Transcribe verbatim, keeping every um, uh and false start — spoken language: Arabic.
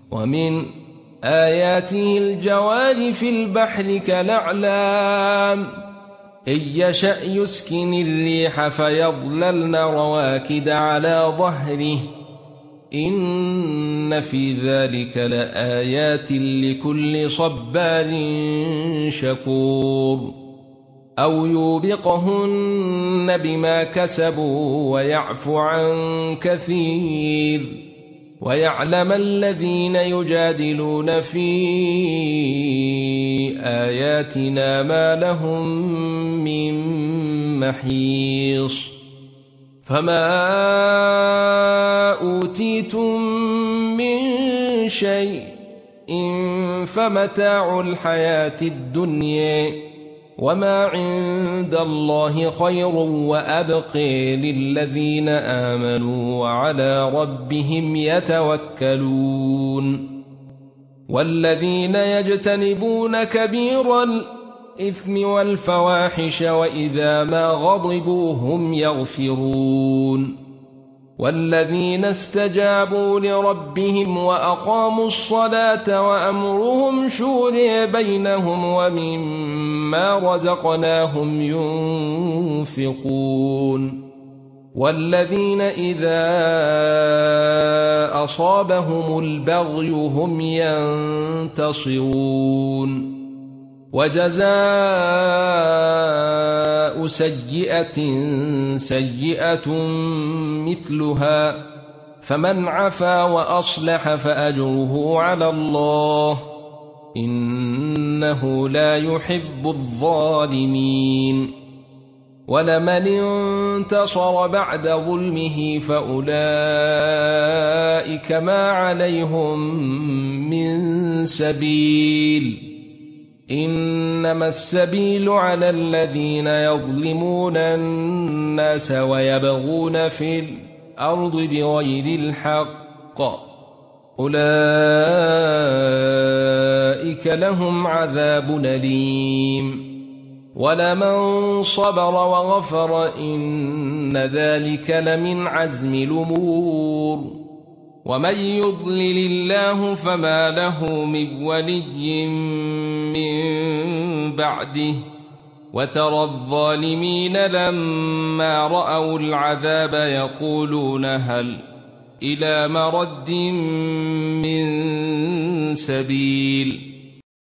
ومن آياته الجوار في البحر كالأعلام إن يشأ يسكن الريح فيظللن رواكد على ظهره إن في ذلك لآيات لكل صبار شكور أو يوبقهن بما كسبوا ويعفو عن كثير ويعلم الذين يجادلون في آياتنا ما لهم من محيص فما أوتيتم من شيء فمتاع الحياة الدنيا وما عند الله خير وأبقى للذين آمنوا وعلى ربهم يتوكلون والذين يجتنبون كبير الإثم والفواحش وإذا ما غضبوا هم يغفرون والذين استجابوا لربهم وأقاموا الصلاة وأمرهم شورى بينهم ومما رزقناهم ينفقون والذين إذا أصابهم البغي هم ينتصرون وجزاء سيئة سيئة مثلها فمن عفا وأصلح فأجره على الله إنه لا يحب الظالمين ولمن انتصر بعد ظلمه فأولئك ما عليهم من سبيل إنما السبيل على الذين يظلمون الناس ويبغون في الأرض بغير الحق أولئك لهم عذاب أليم ولمن صبر وغفر إن ذلك لمن عزم الأمور ومن يضلل الله فما له من ولي من بعده وترى الظالمين لما رأوا العذاب يقولون هل إلى مرد من سبيل